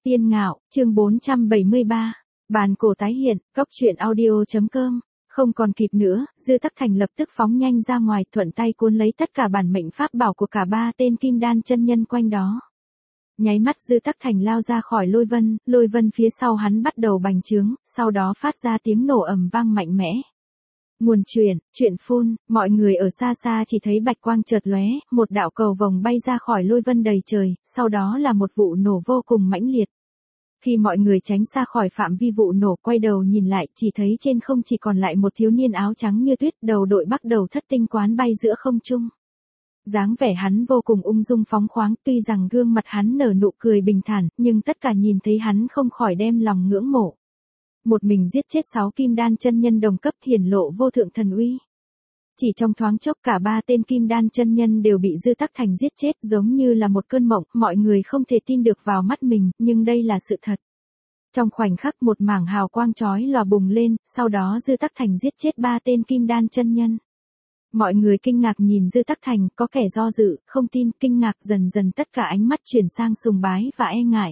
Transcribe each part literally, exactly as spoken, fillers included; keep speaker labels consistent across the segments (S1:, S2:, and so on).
S1: Tiên Ngạo, chương bốn trăm bảy mươi ba. Bàn cổ tái hiện, góc truyện audio.com. Không còn kịp nữa, Dư Tắc Thành lập tức phóng nhanh ra ngoài, thuận tay cuốn lấy tất cả bản mệnh pháp bảo của cả ba tên kim đan chân nhân quanh đó. Nháy mắt Dư Tắc Thành lao ra khỏi lôi vân, lôi vân phía sau hắn bắt đầu bành trướng, sau đó phát ra tiếng nổ ầm vang mạnh mẽ. Nguồn truyện, truyện phun, mọi người ở xa xa chỉ thấy bạch quang chợt lóe, một đạo cầu vồng bay ra khỏi lôi vân đầy trời, sau đó là một vụ nổ vô cùng mãnh liệt. Khi mọi người tránh xa khỏi phạm vi vụ nổ, quay đầu nhìn lại, chỉ thấy trên không chỉ còn lại một thiếu niên áo trắng như tuyết, đầu đội bắc đầu thất tinh quán bay giữa không trung. Dáng vẻ hắn vô cùng ung dung phóng khoáng, tuy rằng gương mặt hắn nở nụ cười bình thản, nhưng tất cả nhìn thấy hắn không khỏi đem lòng ngưỡng mộ. Một mình giết chết sáu kim đan chân nhân đồng cấp, hiển lộ vô thượng thần uy. Chỉ trong thoáng chốc cả ba tên kim đan chân nhân đều bị Dư Tắc Thành giết chết, giống như là một cơn mộng, mọi người không thể tin được vào mắt mình, nhưng đây là sự thật. Trong khoảnh khắc một mảng hào quang chói lòa bùng lên, sau đó Dư Tắc Thành giết chết ba tên kim đan chân nhân. Mọi người kinh ngạc nhìn Dư Tắc Thành, có kẻ do dự, không tin, kinh ngạc, dần dần tất cả ánh mắt chuyển sang sùng bái và e ngại.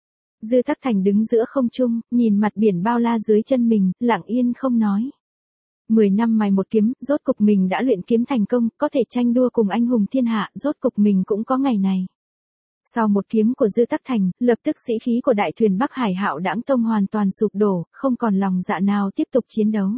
S1: Dư Tắc Thành đứng giữa không trung, nhìn mặt biển bao la dưới chân mình, lặng yên không nói. Mười năm mài một kiếm, rốt cục mình đã luyện kiếm thành công, có thể tranh đua cùng anh hùng thiên hạ, rốt cục mình cũng có ngày này. Sau một kiếm của Dư Tắc Thành, lập tức sĩ khí của đại thuyền Bắc Hải Hạo Đãng Tông hoàn toàn sụp đổ, không còn lòng dạ nào tiếp tục chiến đấu.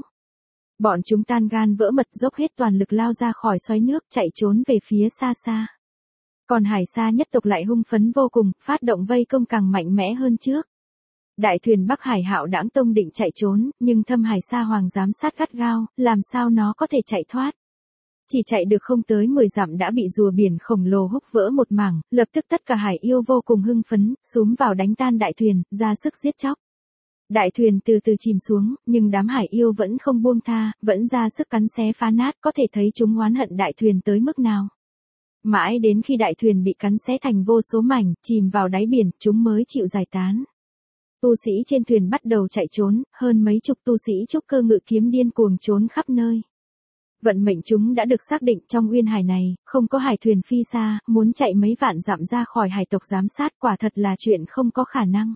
S1: Bọn chúng tan gan vỡ mật, dốc hết toàn lực lao ra khỏi xoáy nước, chạy trốn về phía xa xa. Còn Hải Sa nhất tộc lại hung phấn vô cùng, phát động vây công càng mạnh mẽ hơn trước. Đại thuyền Bắc Hải Hạo Đãng Tông định chạy trốn, nhưng Thâm Hải Sa Hoàng giám sát gắt gao, làm sao nó có thể chạy thoát. Chỉ chạy được không tới mười dặm đã bị rùa biển khổng lồ húc vỡ một mảng, lập tức tất cả hải yêu vô cùng hưng phấn, xúm vào đánh tan đại thuyền, ra sức giết chóc. Đại thuyền từ từ chìm xuống, nhưng đám hải yêu vẫn không buông tha, vẫn ra sức cắn xé phá nát, có thể thấy chúng oán hận đại thuyền tới mức nào. Mãi đến khi đại thuyền bị cắn xé thành vô số mảnh, chìm vào đáy biển, chúng mới chịu giải tán. Tu sĩ trên thuyền bắt đầu chạy trốn, hơn mấy chục tu sĩ trúc cơ ngự kiếm điên cuồng trốn khắp nơi. Vận mệnh chúng đã được xác định, trong uyên hải này, không có hải thuyền phi xa, muốn chạy mấy vạn dặm ra khỏi hải tộc giám sát quả thật là chuyện không có khả năng.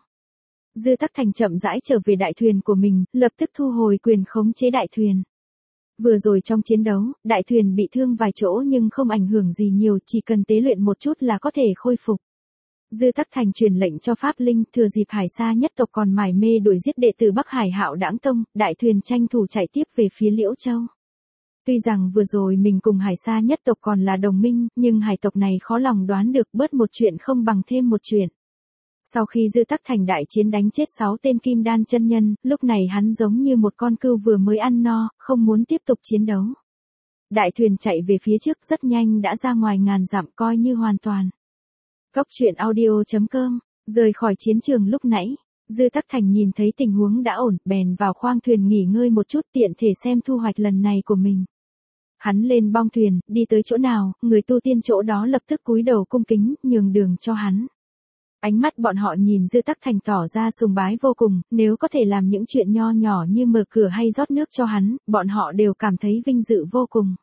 S1: Dư Tắc Thành chậm rãi trở về đại thuyền của mình, lập tức thu hồi quyền khống chế đại thuyền. Vừa rồi trong chiến đấu, đại thuyền bị thương vài chỗ nhưng không ảnh hưởng gì nhiều, chỉ cần tế luyện một chút là có thể khôi phục. Dư Tắc Thành truyền lệnh cho Pháp Linh, thừa dịp Hải Sa nhất tộc còn mải mê đuổi giết đệ tử Bắc Hải Hạo Đãng Tông, đại thuyền tranh thủ chạy tiếp về phía Liễu Châu. Tuy rằng vừa rồi mình cùng Hải Sa nhất tộc còn là đồng minh, nhưng hải tộc này khó lòng đoán được, bớt một chuyện không bằng thêm một chuyện. Sau khi Dư Tắc Thành đại chiến đánh chết sáu tên kim đan chân nhân, lúc này hắn giống như một con cừu vừa mới ăn no, không muốn tiếp tục chiến đấu. Đại thuyền chạy về phía trước rất nhanh đã ra ngoài ngàn dặm, coi như hoàn toàn. Góc truyện audio.com, rời khỏi chiến trường lúc nãy, Dư Tắc Thành nhìn thấy tình huống đã ổn, bèn vào khoang thuyền nghỉ ngơi một chút, tiện thể xem thu hoạch lần này của mình. Hắn lên bong thuyền, đi tới chỗ nào, người tu tiên chỗ đó lập tức cúi đầu cung kính, nhường đường cho hắn. Ánh mắt bọn họ nhìn Dư Tắc Thành tỏ ra sùng bái vô cùng, nếu có thể làm những chuyện nho nhỏ như mở cửa hay rót nước cho hắn, bọn họ đều cảm thấy vinh dự vô cùng.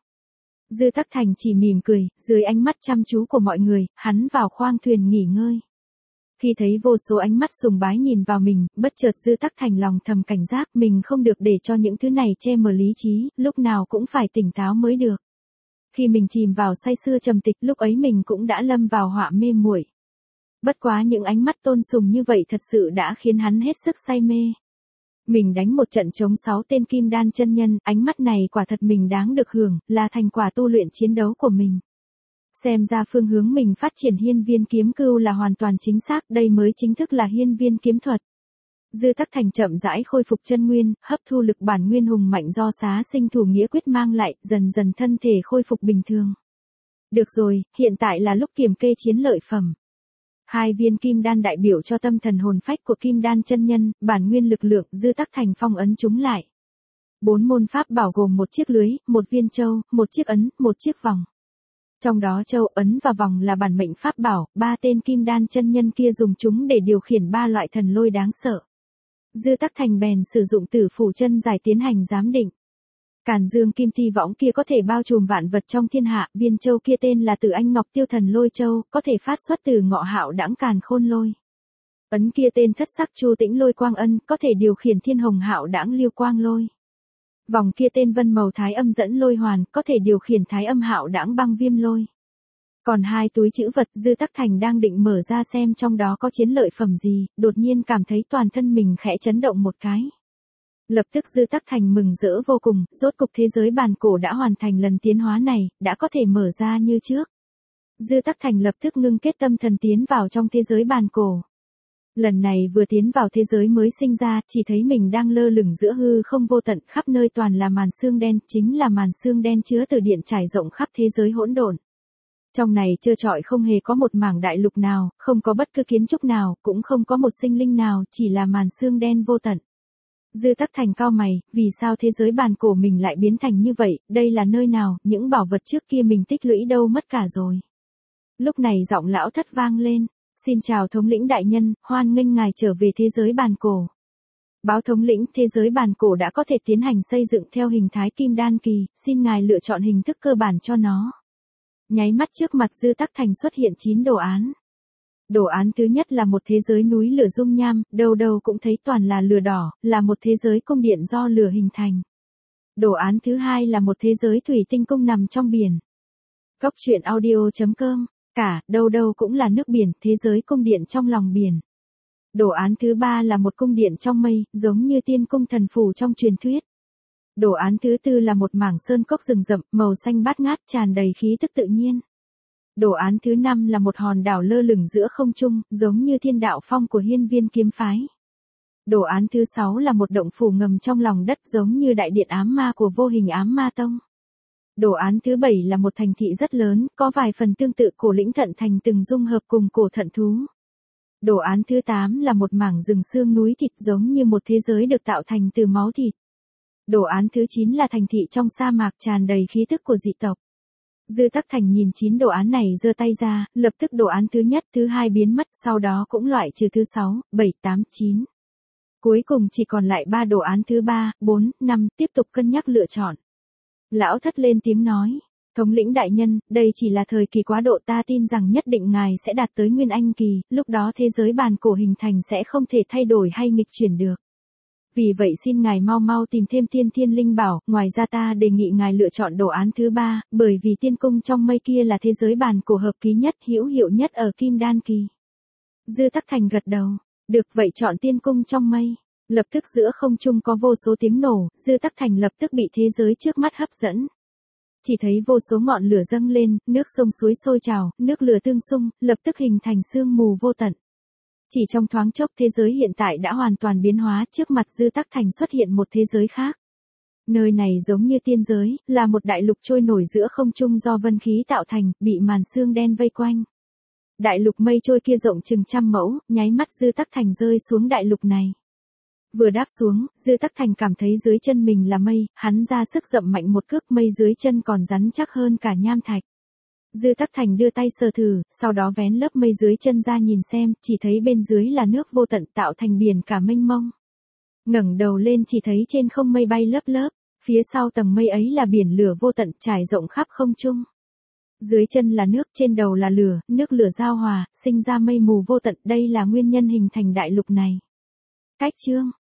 S1: Dư Tắc Thành chỉ mỉm cười, dưới ánh mắt chăm chú của mọi người, hắn vào khoang thuyền nghỉ ngơi. Khi thấy vô số ánh mắt sùng bái nhìn vào mình, bất chợt Dư Tắc Thành lòng thầm cảnh giác, mình không được để cho những thứ này che mờ lý trí, lúc nào cũng phải tỉnh táo mới được. Khi mình chìm vào say sưa trầm tịch, lúc ấy mình cũng đã lâm vào họa mê muội. Bất quá những ánh mắt tôn sùng như vậy thật sự đã khiến hắn hết sức say mê. Mình đánh một trận chống sáu tên kim đan chân nhân, ánh mắt này quả thật mình đáng được hưởng, là thành quả tu luyện chiến đấu của mình. Xem ra phương hướng mình phát triển hiên viên kiếm cưu là hoàn toàn chính xác, đây mới chính thức là hiên viên kiếm thuật. Dư Tắc Thành chậm rãi khôi phục chân nguyên, hấp thu lực bản nguyên hùng mạnh do xá sinh thủ nghĩa quyết mang lại, dần dần thân thể khôi phục bình thường. Được rồi, hiện tại là lúc kiểm kê chiến lợi phẩm. Hai viên kim đan đại biểu cho tâm thần hồn phách của kim đan chân nhân, bản nguyên lực lượng, Dư Tắc Thành phong ấn chúng lại. Bốn môn pháp bảo gồm một chiếc lưới, một viên châu, một chiếc ấn, một chiếc vòng. Trong đó châu, ấn và vòng là bản mệnh pháp bảo, ba tên kim đan chân nhân kia dùng chúng để điều khiển ba loại thần lôi đáng sợ. Dư Tắc Thành bèn sử dụng tử phủ chân giải tiến hành giám định. Càn dương kim thi võng kia có thể bao trùm vạn vật trong thiên hạ, viên châu kia tên là Tử Anh Ngọc Tiêu Thần Lôi Châu, có thể phát xuất từ Ngọ Hạo Đãng Càn Khôn Lôi. Ấn kia tên thất sắc Chu Tĩnh Lôi Quang Ân, có thể điều khiển thiên hồng hạo đãng liêu quang lôi. Vòng kia tên vân màu thái âm dẫn lôi hoàn, có thể điều khiển thái âm hạo đãng băng viêm lôi. Còn hai túi chữ vật, Dư Tắc Thành đang định mở ra xem trong đó có chiến lợi phẩm gì, đột nhiên cảm thấy toàn thân mình khẽ chấn động một cái. Lập tức Dư Tắc Thành mừng rỡ vô cùng, rốt cục thế giới bàn cổ đã hoàn thành lần tiến hóa này, đã có thể mở ra như trước. Dư Tắc Thành lập tức ngưng kết tâm thần tiến vào trong thế giới bàn cổ. Lần này vừa tiến vào thế giới mới sinh ra, chỉ thấy mình đang lơ lửng giữa hư không vô tận, khắp nơi toàn là màn sương đen, chính là màn sương đen chứa từ điện trải rộng khắp thế giới hỗn độn. Trong này trơ trọi không hề có một mảng đại lục nào, không có bất cứ kiến trúc nào, cũng không có một sinh linh nào, chỉ là màn sương đen vô tận. Dư Tắc Thành cau mày, vì sao thế giới bàn cổ mình lại biến thành như vậy, đây là nơi nào, những bảo vật trước kia mình tích lũy đâu mất cả rồi. Lúc này giọng lão thất vang lên, xin chào thống lĩnh đại nhân, hoan nghênh ngài trở về thế giới bàn cổ. Báo thống lĩnh, thế giới bàn cổ đã có thể tiến hành xây dựng theo hình thái kim đan kỳ, xin ngài lựa chọn hình thức cơ bản cho nó. Nháy mắt trước mặt Dư Tắc Thành xuất hiện chín đồ án. Đồ án thứ nhất là một thế giới núi lửa dung nham, đâu đâu cũng thấy toàn là lửa đỏ, là một thế giới cung điện do lửa hình thành. Đồ án thứ hai là một thế giới thủy tinh cung nằm trong biển. Cốc truyện audio chấm com, cả, đâu đâu cũng là nước biển, thế giới cung điện trong lòng biển. Đồ án thứ ba là một cung điện trong mây, giống như tiên cung thần phù trong truyền thuyết. Đồ án thứ tư là một mảng sơn cốc rừng rậm, màu xanh bát ngát, tràn đầy khí tức tự nhiên. Đồ án thứ năm là một hòn đảo lơ lửng giữa không trung, giống như thiên đạo phong của Hiên Viên kiếm phái. Đồ án thứ sáu là một động phủ ngầm trong lòng đất, giống như đại điện ám ma của Vô Hình Ám Ma Tông. Đồ án thứ bảy là một thành thị rất lớn, có vài phần tương tự cổ lĩnh Thận Thành từng dung hợp cùng cổ thận thú. Đồ án thứ tám là một mảng rừng xương núi thịt, giống như một thế giới được tạo thành từ máu thịt. Đồ án thứ chín là thành thị trong sa mạc, tràn đầy khí tức của dị tộc. Dư Tắc Thành nhìn chín đồ án này giơ tay ra, lập tức đồ án thứ nhất, thứ hai biến mất, sau đó cũng loại trừ thứ sáu, bảy, tám, chín. Cuối cùng chỉ còn lại ba đồ án thứ ba, bốn, năm, tiếp tục cân nhắc lựa chọn. Lão thất lên tiếng nói, thống lĩnh đại nhân, đây chỉ là thời kỳ quá độ, ta tin rằng nhất định ngài sẽ đạt tới Nguyên Anh kỳ, lúc đó thế giới bàn cổ hình thành sẽ không thể thay đổi hay nghịch chuyển được. Vì vậy xin ngài mau mau tìm thêm tiên thiên linh bảo, ngoài ra ta đề nghị ngài lựa chọn đồ án thứ ba, bởi vì tiên cung trong mây kia là thế giới bàn cổ hợp ký nhất, hữu hiệu nhất ở kim đan kỳ. Dư Tắc Thành gật đầu, được vậy chọn tiên cung trong mây. Lập tức giữa không trung có vô số tiếng nổ, Dư Tắc Thành lập tức bị thế giới trước mắt hấp dẫn. Chỉ thấy vô số ngọn lửa dâng lên, nước sông suối sôi trào, nước lửa tương xung, lập tức hình thành sương mù vô tận. Chỉ trong thoáng chốc thế giới hiện tại đã hoàn toàn biến hóa, trước mặt Dư Tắc Thành xuất hiện một thế giới khác. Nơi này giống như tiên giới, là một đại lục trôi nổi giữa không trung do vân khí tạo thành, bị màn sương đen vây quanh. Đại lục mây trôi kia rộng chừng trăm mẫu, nháy mắt Dư Tắc Thành rơi xuống đại lục này. Vừa đáp xuống, Dư Tắc Thành cảm thấy dưới chân mình là mây, hắn ra sức dậm mạnh một cước, mây dưới chân còn rắn chắc hơn cả nham thạch. Dư Tắc Thành đưa tay sờ thử, sau đó vén lớp mây dưới chân ra nhìn xem, chỉ thấy bên dưới là nước vô tận tạo thành biển cả mênh mông. Ngẩng đầu lên chỉ thấy trên không mây bay lớp lớp, phía sau tầng mây ấy là biển lửa vô tận trải rộng khắp không trung. Dưới chân là nước, trên đầu là lửa, nước lửa giao hòa, sinh ra mây mù vô tận, đây là nguyên nhân hình thành đại lục này. Cách chương